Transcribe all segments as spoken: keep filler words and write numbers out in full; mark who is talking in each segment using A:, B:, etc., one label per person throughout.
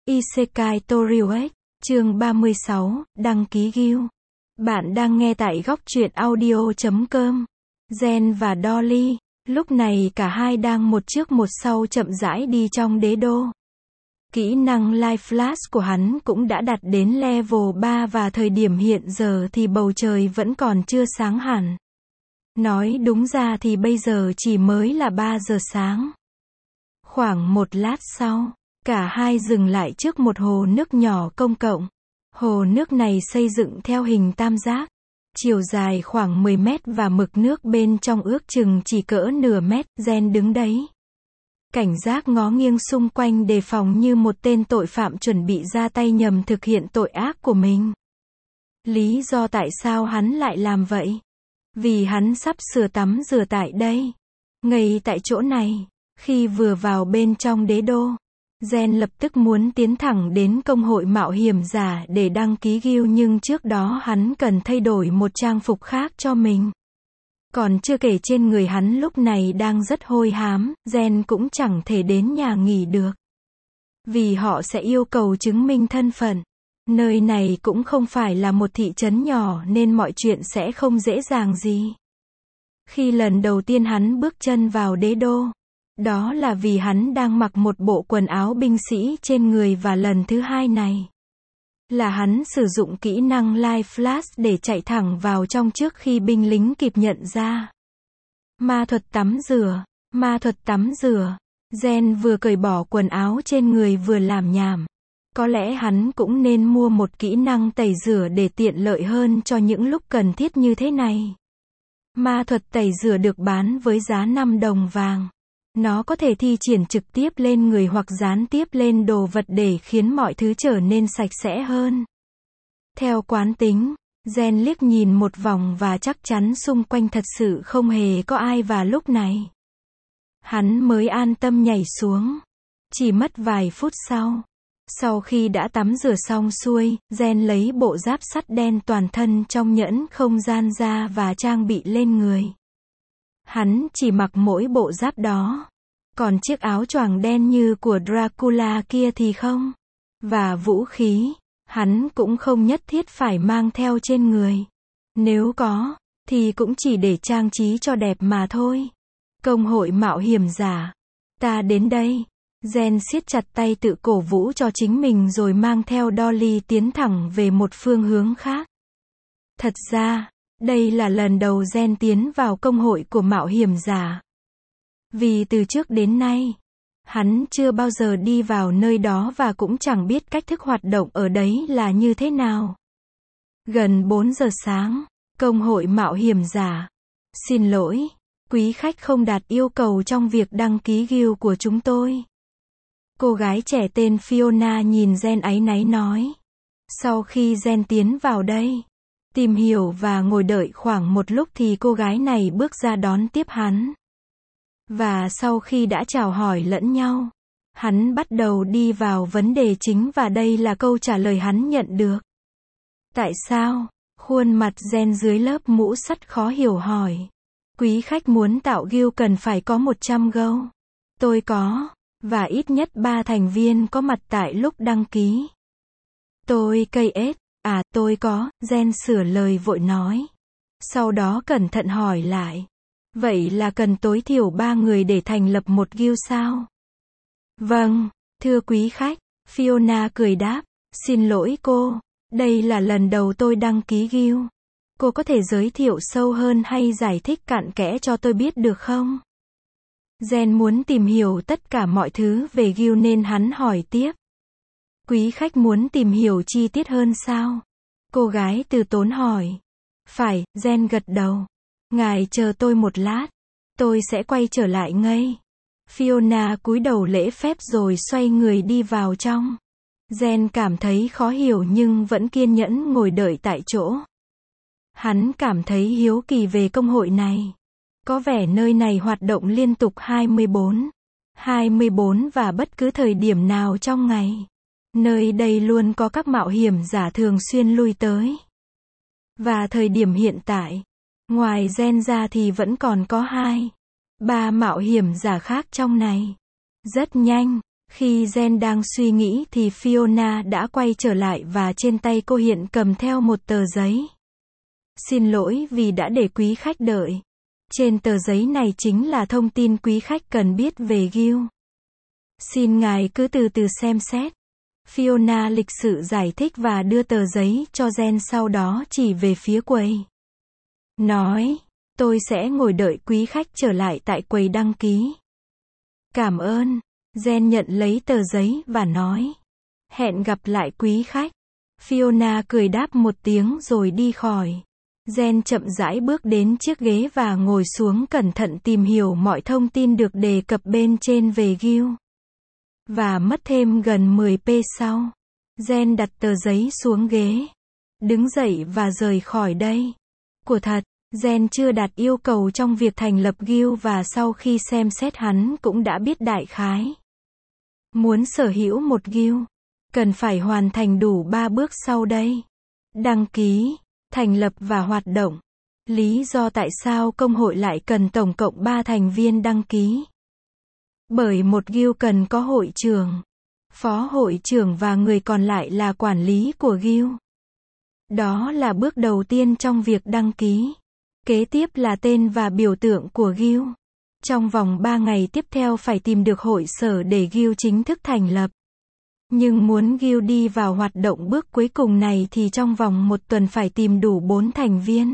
A: Isekai Toriuet, chương ba mươi sáu, đăng ký guild. Bạn đang nghe tại góc truyện audio chấm com. Gen và Dolly, lúc này cả hai đang một trước một sau chậm rãi đi trong đế đô. Kỹ năng Life Flash của hắn cũng đã đạt đến level ba và thời điểm hiện giờ thì bầu trời vẫn còn chưa sáng hẳn. Nói đúng ra thì bây giờ chỉ mới là ba giờ sáng. Khoảng một lát sau, cả hai dừng lại trước một hồ nước nhỏ công cộng. Hồ nước này xây dựng theo hình tam giác, chiều dài khoảng mười mét và mực nước bên trong ước chừng chỉ cỡ nửa mét. Gen đứng đấy, cảnh giác ngó nghiêng xung quanh đề phòng như một tên tội phạm chuẩn bị ra tay nhằm thực hiện tội ác của mình. Lý do tại sao hắn lại làm vậy? Vì hắn sắp sửa tắm rửa tại đây. Ngay tại chỗ này, khi vừa vào bên trong đế đô, Gen lập tức muốn tiến thẳng đến công hội mạo hiểm giả để đăng ký guild, nhưng trước đó hắn cần thay đổi một trang phục khác cho mình. Còn chưa kể trên người hắn lúc này đang rất hôi hám, Gen cũng chẳng thể đến nhà nghỉ được. Vì họ sẽ yêu cầu chứng minh thân phận. Nơi này cũng không phải là một thị trấn nhỏ nên mọi chuyện sẽ không dễ dàng gì. Khi lần đầu tiên hắn bước chân vào đế đô, đó là vì hắn đang mặc một bộ quần áo binh sĩ trên người, và lần thứ hai này là hắn sử dụng kỹ năng Life Flash để chạy thẳng vào trong trước khi binh lính kịp nhận ra. Ma thuật tắm rửa, ma thuật tắm rửa. Gen vừa cởi bỏ quần áo trên người vừa làm nhảm. Có lẽ hắn cũng nên mua một kỹ năng tẩy rửa để tiện lợi hơn cho những lúc cần thiết như thế này. Ma thuật tẩy rửa được bán với giá năm đồng vàng. Nó có thể thi triển trực tiếp lên người hoặc gián tiếp lên đồ vật để khiến mọi thứ trở nên sạch sẽ hơn. Theo quán tính, Gen liếc nhìn một vòng và chắc chắn xung quanh thật sự không hề có ai, và lúc này hắn mới an tâm nhảy xuống. Chỉ mất vài phút sau, sau khi đã tắm rửa xong xuôi, Gen lấy bộ giáp sắt đen toàn thân trong nhẫn không gian ra và trang bị lên người. Hắn chỉ mặc mỗi bộ giáp đó. Còn chiếc áo choàng đen như của Dracula kia thì không. Và vũ khí, hắn cũng không nhất thiết phải mang theo trên người. Nếu có, thì cũng chỉ để trang trí cho đẹp mà thôi. Công hội mạo hiểm giả. Ta đến đây. Gen siết chặt tay tự cổ vũ cho chính mình rồi mang theo Dolly tiến thẳng về một phương hướng khác. Thật ra, đây là lần đầu Gen tiến vào công hội của mạo hiểm giả. Vì từ trước đến nay, hắn chưa bao giờ đi vào nơi đó và cũng chẳng biết cách thức hoạt động ở đấy là như thế nào. Gần bốn giờ sáng, công hội mạo hiểm giả. Xin lỗi, quý khách không đạt yêu cầu trong việc đăng ký guild của chúng tôi. Cô gái trẻ tên Fiona nhìn Gen áy náy nói. Sau khi Gen tiến vào đây, tìm hiểu và ngồi đợi khoảng một lúc thì cô gái này bước ra đón tiếp hắn. Và sau khi đã chào hỏi lẫn nhau, hắn bắt đầu đi vào vấn đề chính, và đây là câu trả lời hắn nhận được. Tại sao? Khuôn mặt Gen dưới lớp mũ sắt khó hiểu hỏi. Quý khách muốn tạo guild cần phải có một trăm gâu. Tôi có, và ít nhất ba thành viên có mặt tại lúc đăng ký. Tôi cây ết, à tôi có, Gen sửa lời vội nói. Sau đó cẩn thận hỏi lại. Vậy là cần tối thiểu ba người để thành lập một guild sao? Vâng, thưa quý khách, Fiona cười đáp. Xin lỗi cô, đây là lần đầu tôi đăng ký guild. Cô có thể giới thiệu sâu hơn hay giải thích cặn kẽ cho tôi biết được không? Gen muốn tìm hiểu tất cả mọi thứ về guild nên hắn hỏi tiếp. Quý khách muốn tìm hiểu chi tiết hơn sao? Cô gái từ tốn hỏi. Phải, Gen gật đầu. Ngài chờ tôi một lát. Tôi sẽ quay trở lại ngay. Fiona cúi đầu lễ phép rồi xoay người đi vào trong. Gen cảm thấy khó hiểu nhưng vẫn kiên nhẫn ngồi đợi tại chỗ. Hắn cảm thấy hiếu kỳ về công hội này. Có vẻ nơi này hoạt động liên tục hai mươi bốn, hai mươi bốn và bất cứ thời điểm nào trong ngày. Nơi đây luôn có các mạo hiểm giả thường xuyên lui tới. Và thời điểm hiện tại, ngoài Gen ra thì vẫn còn có hai, ba mạo hiểm giả khác trong này. Rất nhanh, Khi Jen đang suy nghĩ thì Fiona đã quay trở lại và trên tay cô hiện cầm theo một tờ giấy. Xin lỗi vì đã để quý khách đợi. Trên tờ giấy này chính là thông tin quý khách cần biết về Gil. Xin ngài cứ từ từ xem xét. Fiona lịch sự giải thích và đưa tờ giấy cho Jen, sau đó chỉ về phía quầy. Nói, tôi sẽ ngồi đợi quý khách trở lại tại quầy đăng ký. Cảm ơn. Jen nhận lấy tờ giấy và nói. Hẹn gặp lại quý khách. Fiona cười đáp một tiếng rồi đi khỏi. Jen chậm rãi bước đến chiếc ghế và ngồi xuống cẩn thận tìm hiểu mọi thông tin được đề cập bên trên về Gil. Và mất thêm gần mười phút sau, Jen đặt tờ giấy xuống ghế, đứng dậy và rời khỏi đây. Của thật, Jen chưa đạt yêu cầu trong việc thành lập Gil và sau khi xem xét hắn cũng đã biết đại khái. Muốn sở hữu một Gil, cần phải hoàn thành đủ ba bước sau đây. Đăng ký, thành lập và hoạt động. Lý do tại sao công hội lại cần tổng cộng ba thành viên đăng ký. Bởi một Gil cần có hội trưởng, phó hội trưởng và người còn lại là quản lý của Gil. Đó là bước đầu tiên trong việc đăng ký. Kế tiếp là tên và biểu tượng của Gil. Trong vòng ba ngày tiếp theo phải tìm được hội sở để Gil chính thức thành lập. Nhưng muốn Gil đi vào hoạt động bước cuối cùng này thì trong vòng một tuần phải tìm đủ bốn thành viên.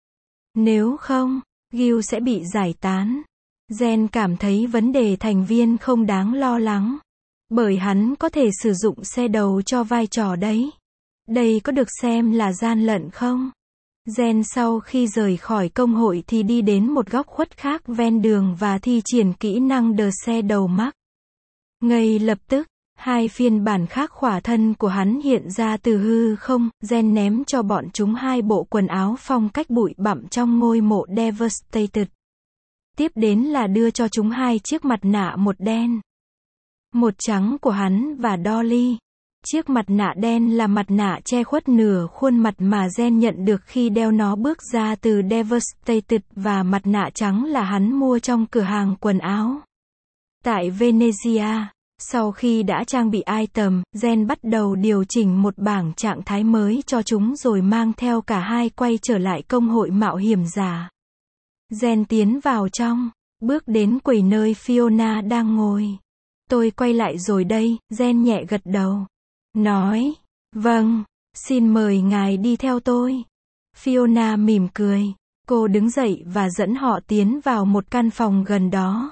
A: Nếu không, Gil sẽ bị giải tán. Jen cảm thấy vấn đề thành viên không đáng lo lắng. Bởi hắn có thể sử dụng xe đầu cho vai trò đấy. Đây có được xem là gian lận không? Jen sau khi rời khỏi công hội thì đi đến một góc khuất khác ven đường và thi triển kỹ năng đờ xe đầu mắc. Ngay lập tức, hai phiên bản khác khỏa thân của hắn hiện ra từ hư không. Jen ném cho bọn chúng hai bộ quần áo phong cách bụi bặm trong ngôi mộ Devastated. Tiếp đến là đưa cho chúng hai chiếc mặt nạ, một đen, một trắng của hắn và Dolly. Chiếc mặt nạ đen là mặt nạ che khuất nửa khuôn mặt mà Jen nhận được khi đeo nó bước ra từ Devastated, và mặt nạ trắng là hắn mua trong cửa hàng quần áo tại Venezia. Sau khi đã trang bị item, Jen bắt đầu điều chỉnh một bảng trạng thái mới cho chúng rồi mang theo cả hai quay trở lại công hội mạo hiểm giả. Jen tiến vào trong, bước đến quầy nơi Fiona đang ngồi. Tôi quay lại rồi đây, Jen nhẹ gật đầu. Nói, vâng, xin mời ngài đi theo tôi. Fiona mỉm cười. Cô đứng dậy và dẫn họ tiến vào một căn phòng gần đó.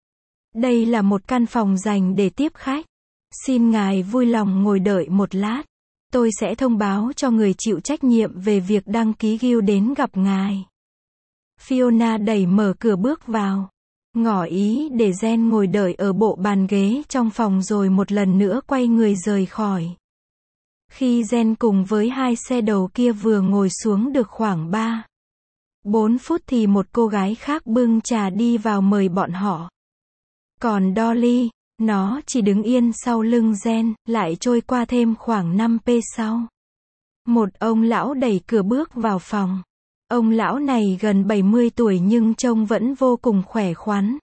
A: Đây là một căn phòng dành để tiếp khách. Xin ngài vui lòng ngồi đợi một lát. Tôi sẽ thông báo cho người chịu trách nhiệm về việc đăng ký Gil đến gặp ngài. Fiona đẩy mở cửa bước vào. Ngỏ ý để Jen ngồi đợi ở bộ bàn ghế trong phòng rồi một lần nữa quay người rời khỏi. Khi Jen cùng với hai xe đầu kia vừa ngồi xuống được khoảng ba bốn phút thì một cô gái khác bưng trà đi vào mời bọn họ. Còn Dolly, nó chỉ đứng yên sau lưng Jen, lại trôi qua thêm khoảng năm phút sau. Một ông lão đẩy cửa bước vào phòng. Ông lão này gần bảy mươi tuổi nhưng trông vẫn vô cùng khỏe khoắn.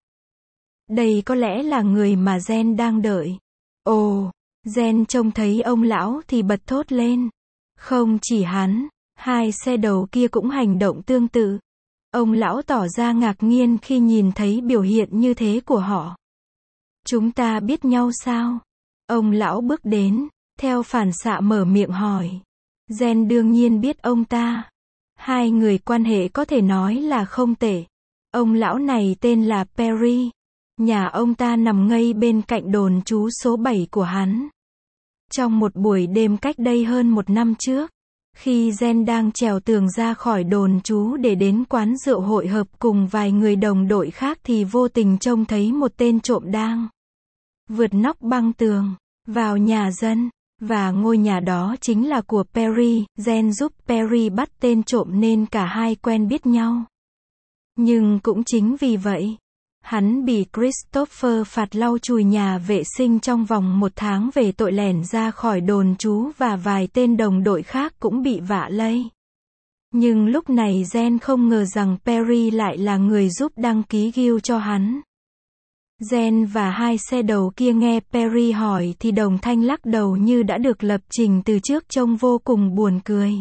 A: Đây có lẽ là người mà Jen đang đợi. Ồ, Jen trông thấy ông lão thì bật thốt lên. Không chỉ hắn, hai xe đầu kia cũng hành động tương tự. Ông lão tỏ ra ngạc nhiên khi nhìn thấy biểu hiện như thế của họ. Chúng ta biết nhau sao? Ông lão bước đến, theo phản xạ mở miệng hỏi. Jen đương nhiên biết ông ta. Hai người quan hệ có thể nói là không tệ. Ông lão này tên là Perry. Nhà ông ta nằm ngay bên cạnh đồn trú số bảy của hắn. Trong một buổi đêm cách đây hơn một năm trước, khi Jen đang trèo tường ra khỏi đồn trú để đến quán rượu hội hợp cùng vài người đồng đội khác thì vô tình trông thấy một tên trộm đang vượt nóc băng tường vào nhà dân. Và ngôi nhà đó chính là của Perry. Jen giúp Perry bắt tên trộm nên cả hai quen biết nhau. Nhưng cũng chính vì vậy, hắn bị Christopher phạt lau chùi nhà vệ sinh trong vòng một tháng về tội lẻn ra khỏi đồn trú và vài tên đồng đội khác cũng bị vạ lây. Nhưng lúc này Jen không ngờ rằng Perry lại là người giúp đăng ký Gil cho hắn. Jen và hai xe đầu kia nghe Perry hỏi thì đồng thanh lắc đầu như đã được lập trình từ trước, trông vô cùng buồn cười.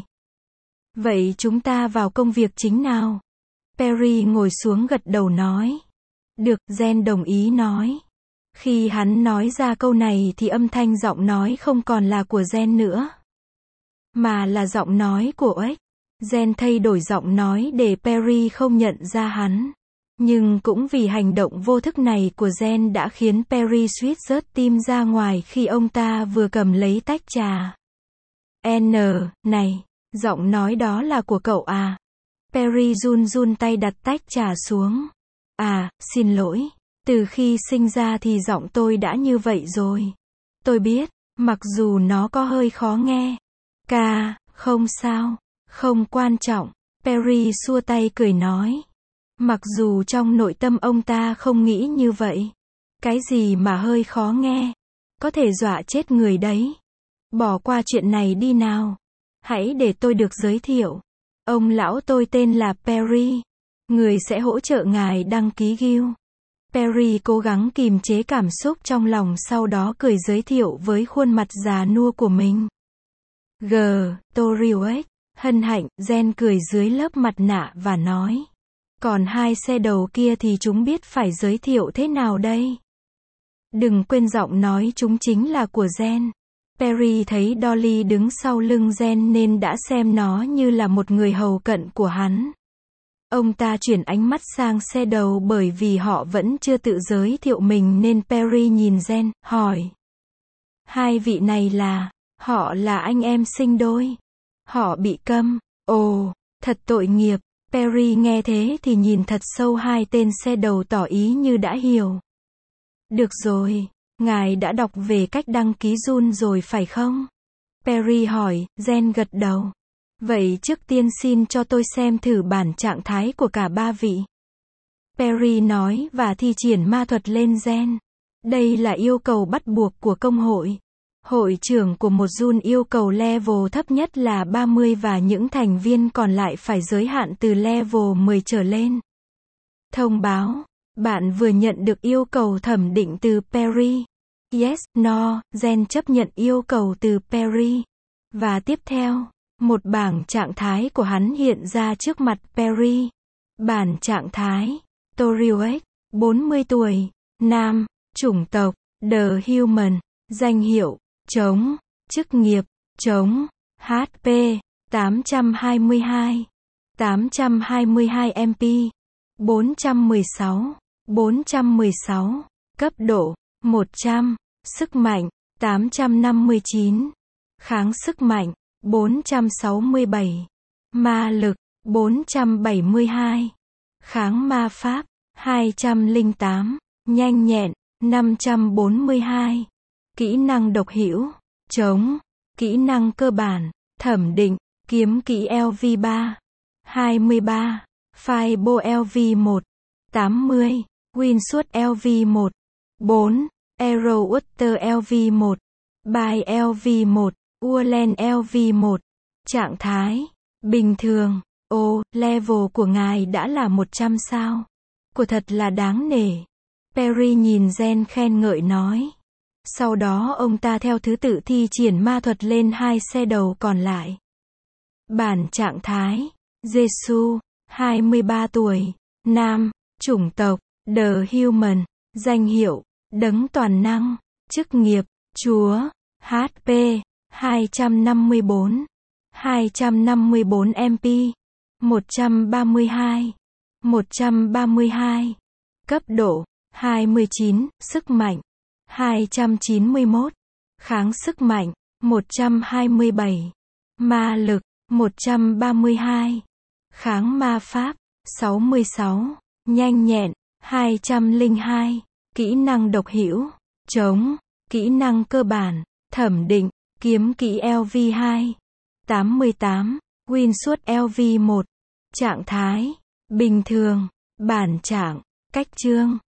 A: Vậy chúng ta vào công việc chính nào? Perry ngồi xuống gật đầu nói. Được, Jen đồng ý nói. Khi hắn nói ra câu này thì âm thanh giọng nói không còn là của Jen nữa, mà là giọng nói của Oếch. Jen thay đổi giọng nói để Perry không nhận ra hắn. Nhưng cũng vì hành động vô thức này của Jen đã khiến Perry suýt rớt tim ra ngoài khi ông ta vừa cầm lấy tách trà. N, này, giọng nói đó là của cậu à? Perry run run tay đặt tách trà xuống. À, xin lỗi. Từ khi sinh ra thì giọng tôi đã như vậy rồi. Tôi biết, mặc dù nó có hơi khó nghe. Ca, không sao, không quan trọng. Perry xua tay cười nói. Mặc dù trong nội tâm ông ta không nghĩ như vậy. Cái gì mà hơi khó nghe? Có thể dọa chết người đấy. Bỏ qua chuyện này đi nào. Hãy để tôi được giới thiệu. Ông lão tôi tên là Perry. Người sẽ hỗ trợ ngài đăng ký guild. Perry cố gắng kìm chế cảm xúc trong lòng, sau đó cười giới thiệu với khuôn mặt già nua của mình. G, Toriwek, hân hạnh, Jen cười dưới lớp mặt nạ và nói. Còn hai xe đầu kia thì chúng biết phải giới thiệu thế nào đây? Đừng quên giọng nói chúng chính là của Jen. Perry thấy Dolly đứng sau lưng Jen nên đã xem nó như là một người hầu cận của hắn. Ông ta chuyển ánh mắt sang xe đầu bởi vì họ vẫn chưa tự giới thiệu mình nên Perry nhìn Jen, hỏi. Hai vị này là, họ là anh em sinh đôi. Họ bị câm. Ồ, thật tội nghiệp. Perry nghe thế thì nhìn thật sâu hai tên xe đầu tỏ ý như đã hiểu. Được rồi, ngài đã đọc về cách đăng ký Jun rồi phải không? Perry hỏi, Jen gật đầu. Vậy trước tiên xin cho tôi xem thử bản trạng thái của cả ba vị. Perry nói và thi triển ma thuật lên Jen. Đây là yêu cầu bắt buộc của công hội. Hội trưởng của một Jun yêu cầu level thấp nhất là ba mươi và những thành viên còn lại phải giới hạn từ level mười trở lên. Thông báo. Bạn vừa nhận được yêu cầu thẩm định từ Perry. Yes, no, Jen chấp nhận yêu cầu từ Perry. Và tiếp theo, một bảng trạng thái của hắn hiện ra trước mặt Perry. Bản trạng thái. Toriwek, bốn mươi tuổi, nam, chủng tộc, The Human, danh hiệu, trống, chức nghiệp, trống, hát pê, tám trăm hai mươi hai, tám trăm hai mươi hai em pê, bốn trăm mười sáu, bốn trăm mười sáu, cấp độ, một trăm, sức mạnh, tám trăm năm mươi chín, kháng sức mạnh, bốn trăm sáu mươi bảy, ma lực, bốn trăm bảy mươi hai, kháng ma pháp, hai trăm lẻ tám, nhanh nhẹn, năm trăm bốn mươi hai, kỹ năng độc hữu, trống, kỹ năng cơ bản, thẩm định, kiếm kỹ lv ba, hai mươi ba, Fireball lv một, tám mươi, Windsuit lv một, bốn, Arrowwater lv một, By lv một, Urlen lv một, trạng thái, bình thường, ô, level của ngài đã là một trăm sao. Của thật là đáng nể. Perry nhìn Jen khen ngợi nói. Sau đó ông ta theo thứ tự thi triển ma thuật lên hai xe đầu còn lại. Bản trạng thái, Jesus, hai mươi ba tuổi, nam, chủng tộc, The Human, danh hiệu, đấng toàn năng, chức nghiệp, chúa, hát pê, hai trăm năm mươi bốn, hai trăm năm mươi bốn em pê, một trăm ba mươi hai, một trăm ba mươi hai, cấp độ, hai mươi chín, sức mạnh, hai trăm chín mươi mốt, kháng sức mạnh, một trăm hai mươi bảy, ma lực, một trăm ba mươi hai, kháng ma pháp, sáu mươi sáu, nhanh nhẹn, hai trăm lẻ hai, kỹ năng độc hữu, trống, kỹ năng cơ bản, thẩm định, kiếm kỹ lv hai, tám mươi tám, Windsuit lv một, trạng thái, bình thường, bản trạng, cách chương.